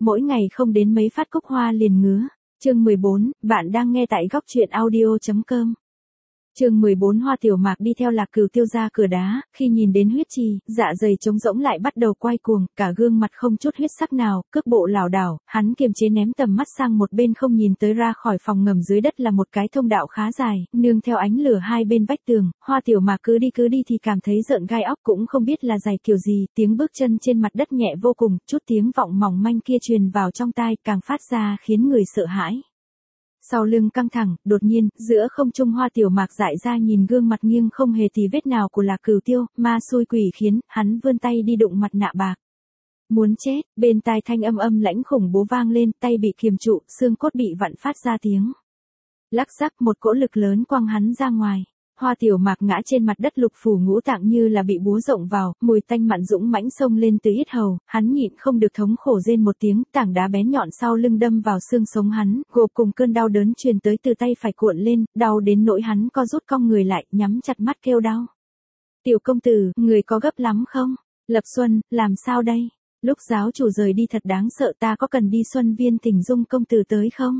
mỗi ngày không đến mấy phát cúc hoa liền ngứa. Chương 14, bạn đang nghe tại góc truyện audio.com. Chương 14 Hoa Tiểu Mạc đi theo Lạc Cửu Tiêu ra cửa đá, khi nhìn đến huyết trì, dạ dày trống rỗng lại bắt đầu quay cuồng, cả gương mặt không chút huyết sắc nào, cước bộ lảo đảo, hắn kiềm chế ném tầm mắt sang một bên không nhìn tới. Ra khỏi phòng ngầm dưới đất là một cái thông đạo khá dài, nương theo ánh lửa hai bên vách tường. Hoa Tiểu Mạc cứ đi thì cảm thấy rợn gai óc, cũng không biết là giày kiểu gì, tiếng bước chân trên mặt đất nhẹ vô cùng, chút tiếng vọng mỏng manh kia truyền vào trong tai, càng phát ra khiến người sợ hãi. Sau lưng căng thẳng, đột nhiên, giữa không trung Hoa Tiểu Mạc dại ra nhìn gương mặt nghiêng không hề tì vết nào của Lạc Cửu Tiêu, ma xui quỷ khiến, hắn vươn tay đi đụng mặt nạ bạc. Muốn chết, bên tai thanh âm lãnh khủng bố vang lên, tay bị kiềm trụ, xương cốt bị vặn phát ra tiếng lắc rắc, một cỗ lực lớn quăng hắn ra ngoài. Hoa Tiểu Mạc ngã trên mặt đất, lục phủ ngũ tạng như là bị búa rộng vào, mùi tanh mặn dũng mãnh xông lên từ yết hầu, hắn nhịn không được thống khổ rên một tiếng, tảng đá bén nhọn sau lưng đâm vào xương sống hắn, gộp cùng cơn đau đớn truyền tới từ tay phải cuộn lên, đau đến nỗi hắn co rút cong người lại, nhắm chặt mắt kêu đau. Tiểu công tử, người có gấp lắm không? Lập Xuân, làm sao đây? Lúc giáo chủ rời đi thật đáng sợ, ta có cần đi Xuân Viên thỉnh Dung công tử tới không?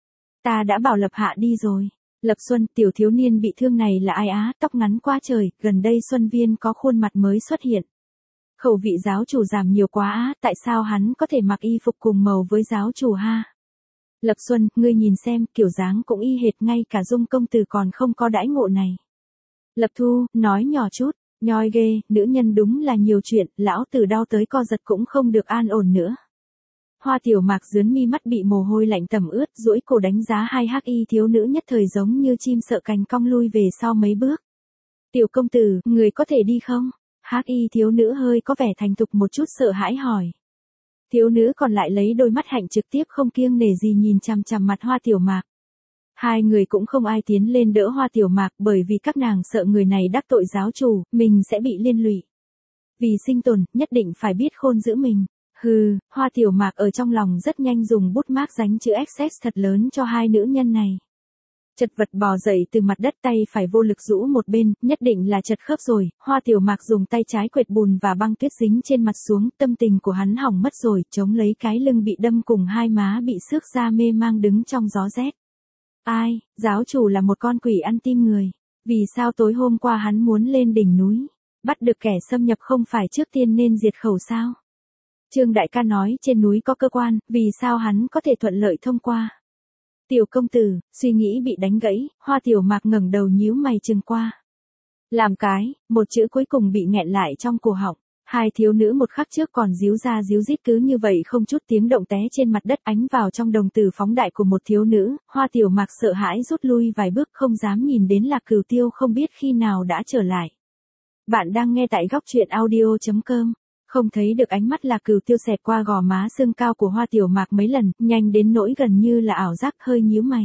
Ta đã bảo Lập hạ đi rồi. Lập Xuân, tiểu thiếu niên bị thương này là ai á, tóc ngắn quá trời, gần đây Xuân Viên có khuôn mặt mới xuất hiện. Khẩu vị giáo chủ giảm nhiều quá á, tại sao hắn có thể mặc y phục cùng màu với giáo chủ ha? Lập Xuân, ngươi nhìn xem, kiểu dáng cũng y hệt, ngay cả Dung công tử còn không có đãi ngộ này. Lập Thu, nói nhỏ chút, nhoi ghê, nữ nhân đúng là nhiều chuyện, lão tử đau tới co giật cũng không được an ổn nữa. Hoa Tiểu Mạc dướn mi mắt bị mồ hôi lạnh tẩm ướt, duỗi cổ đánh giá hai hắc y thiếu nữ nhất thời giống như chim sợ cành cong lui về sau mấy bước. Tiểu công tử, người có thể đi không? Hắc y thiếu nữ hơi có vẻ thành thục một chút sợ hãi hỏi. Thiếu nữ còn lại lấy đôi mắt hạnh trực tiếp không kiêng nể gì nhìn chằm chằm mặt Hoa Tiểu Mạc. Hai người cũng không ai tiến lên đỡ Hoa Tiểu Mạc, bởi vì các nàng sợ người này đắc tội giáo chủ, mình sẽ bị liên lụy. Vì sinh tồn, nhất định phải biết khôn giữ mình. Hừ, Hoa Tiểu Mạc ở trong lòng rất nhanh dùng bút mác dánh chữ XX thật lớn cho hai nữ nhân này. Chật vật bò dậy từ mặt đất, tay phải vô lực rũ một bên, nhất định là chật khớp rồi. Hoa Tiểu Mạc dùng tay trái quệt bùn và băng tuyết dính trên mặt xuống, tâm tình của hắn hỏng mất rồi, chống lấy cái lưng bị đâm cùng hai má bị xước ra mê mang đứng trong gió rét. Ai, giáo chủ là một con quỷ ăn tim người. Vì sao tối hôm qua hắn muốn lên đỉnh núi, bắt được kẻ xâm nhập không phải trước tiên nên diệt khẩu sao? Trương đại ca nói trên núi có cơ quan, vì sao hắn có thể thuận lợi thông qua? Tiểu công tử, suy nghĩ bị đánh gãy, Hoa Tiểu Mạc ngẩng đầu nhíu mày chừng qua. Làm cái, một chữ cuối cùng bị nghẹn lại trong cổ họng. Hai thiếu nữ một khắc trước còn díu ra díu dít cứ như vậy không chút tiếng động té trên mặt đất, ánh vào trong đồng tử phóng đại của một thiếu nữ. Hoa Tiểu Mạc sợ hãi rút lui vài bước, không dám nhìn đến Lạc Cửu Tiêu không biết khi nào đã trở lại. Bạn đang nghe tại góc truyện audio.com. Không thấy được ánh mắt Lạc Cửu Tiêu xẹt qua gò má xương cao của Hoa Tiểu Mạc mấy lần, nhanh đến nỗi gần như là ảo giác, hơi nhíu mày.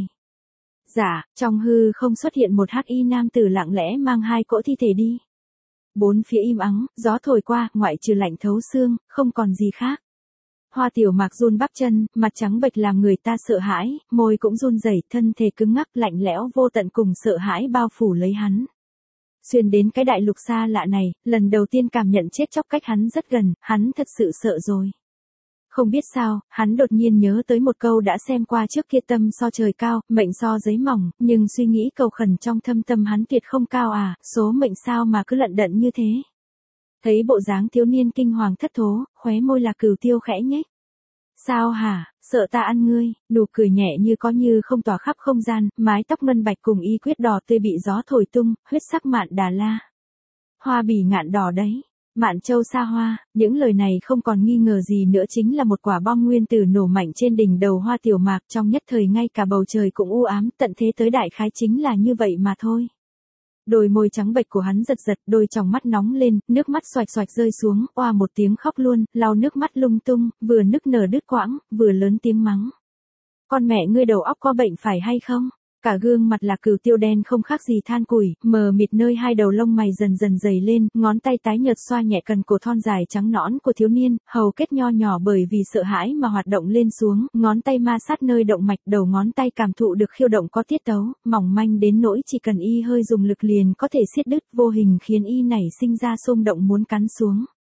Dạ, trong hư không xuất hiện một hắc y nam tử lặng lẽ mang hai cỗ thi thể đi. Bốn phía im ắng, gió thổi qua, ngoại trừ lạnh thấu xương, không còn gì khác. Hoa Tiểu Mạc run bắp chân, mặt trắng bệch làm người ta sợ hãi, môi cũng run rẩy, thân thể cứng ngắc, lạnh lẽo vô tận cùng sợ hãi bao phủ lấy hắn. Xuyên đến cái đại lục xa lạ này, lần đầu tiên cảm nhận chết chóc cách hắn rất gần, hắn thật sự sợ rồi. Không biết sao, hắn đột nhiên nhớ tới một câu đã xem qua trước kia, tâm so trời cao, mệnh so giấy mỏng, nhưng suy nghĩ cầu khẩn trong thâm tâm hắn tuyệt không cao à, số mệnh sao mà cứ lận đận như thế. Thấy bộ dáng thiếu niên kinh hoàng thất thố, khóe môi Lạc Cửu Tiêu khẽ nhếch. Sao hả, sợ ta ăn ngươi? Nụ cười nhẹ như có như không tỏa khắp không gian, mái tóc ngân bạch cùng y quyết đỏ tươi bị gió thổi tung, huyết sắc mạn Đà La. Hoa bỉ ngạn đỏ đấy, Mạn Châu xa hoa, những lời này không còn nghi ngờ gì nữa chính là một quả bom nguyên tử nổ mạnh trên đỉnh đầu Hoa Tiểu Mạc, trong nhất thời ngay cả bầu trời cũng u ám, tận thế tới đại khái chính là như vậy mà thôi. Đôi môi trắng bệch của hắn giật giật, đôi tròng mắt nóng lên, nước mắt xoạch xoạch rơi xuống, oa một tiếng khóc luôn, lau nước mắt lung tung, vừa nức nở đứt quãng, vừa lớn tiếng mắng. Con mẹ ngươi đầu óc có bệnh phải hay không? Cả gương mặt Lạc Cửu Tiêu đen không khác gì than củi, mờ mịt nơi hai đầu lông mày dần dần dày lên, ngón tay tái nhợt xoa nhẹ cần cổ thon dài trắng nõn của thiếu niên, hầu kết nho nhỏ bởi vì sợ hãi mà hoạt động lên xuống, ngón tay ma sát nơi động mạch, đầu ngón tay cảm thụ được khiêu động có tiết tấu, mỏng manh đến nỗi chỉ cần y hơi dùng lực liền có thể xiết đứt, vô hình khiến y nảy sinh ra xung động muốn cắn xuống.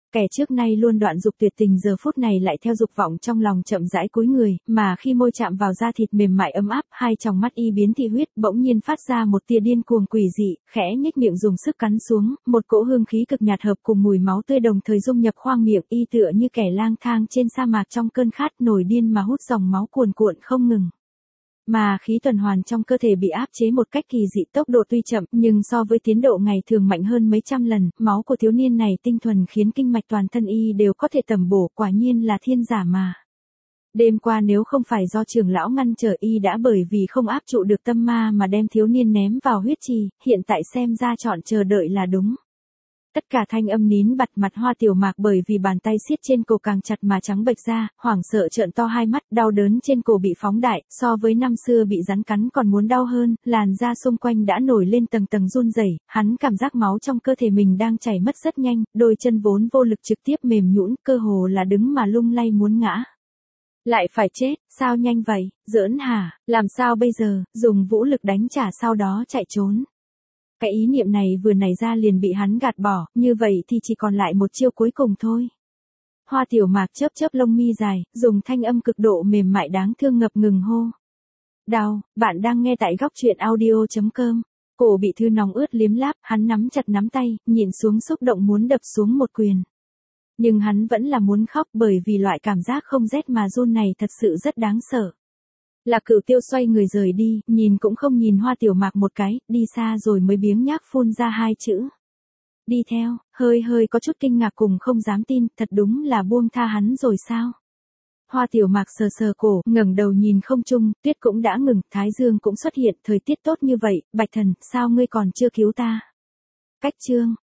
Kẻ trước nay luôn đoạn dục tuyệt tình giờ phút này lại theo dục vọng trong lòng chậm rãi cúi người, mà khi môi chạm vào da thịt mềm mại ấm áp, hai tròng mắt y biến thị huyết, bỗng nhiên phát ra một tia điên cuồng quỷ dị, khẽ nhếch miệng dùng sức cắn xuống, một cỗ hương khí cực nhạt hợp cùng mùi máu tươi đồng thời dung nhập khoang miệng, y tựa như kẻ lang thang trên sa mạc trong cơn khát nổi điên mà hút dòng máu cuồn cuộn không ngừng. Mà khí tuần hoàn trong cơ thể bị áp chế một cách kỳ dị, tốc độ tuy chậm nhưng so với tiến độ ngày thường mạnh hơn mấy trăm lần, máu của thiếu niên này tinh thuần khiến kinh mạch toàn thân y đều có thể tầm bổ, quả nhiên là thiên giả mà. Đêm qua nếu không phải do trưởng lão ngăn trở y đã bởi vì không áp trụ được tâm ma mà đem thiếu niên ném vào huyết trì, hiện tại xem ra chọn chờ đợi là đúng. Tất cả thanh âm nín bặt, mặt Hoa Tiểu Mạc bởi vì bàn tay siết trên cổ càng chặt mà trắng bệch ra, hoảng sợ trợn to hai mắt, đau đớn trên cổ bị phóng đại, so với năm xưa bị rắn cắn còn muốn đau hơn, làn da xung quanh đã nổi lên tầng tầng run rẩy, hắn cảm giác máu trong cơ thể mình đang chảy mất rất nhanh, đôi chân vốn vô lực trực tiếp mềm nhũn, cơ hồ là đứng mà lung lay muốn ngã. Lại phải chết, sao nhanh vậy, giỡn hả, làm sao bây giờ, dùng vũ lực đánh trả sau đó chạy trốn. Cái ý niệm này vừa nảy ra liền bị hắn gạt bỏ, như vậy thì chỉ còn lại một chiêu cuối cùng thôi. Hoa Tiểu Mạc chớp chớp lông mi dài, dùng thanh âm cực độ mềm mại đáng thương ngập ngừng hô. Đau, bạn đang nghe tại góc truyện audio.com. Cổ bị thư nóng ướt liếm láp, hắn nắm chặt nắm tay, nhìn xuống xúc động muốn đập xuống một quyền. Nhưng hắn vẫn là muốn khóc bởi vì loại cảm giác không rét mà run này thật sự rất đáng sợ. Lạc Cửu Tiêu xoay người rời đi, nhìn cũng không nhìn Hoa Tiểu Mạc một cái, đi xa rồi mới biếng nhác phun ra hai chữ. Đi theo, hơi có chút kinh ngạc cùng không dám tin, thật đúng là buông tha hắn rồi sao? Hoa Tiểu Mạc sờ sờ cổ, ngẩng đầu nhìn không trung, tuyết cũng đã ngừng, thái dương cũng xuất hiện, thời tiết tốt như vậy, Bạch Thần, sao ngươi còn chưa cứu ta? Cách chương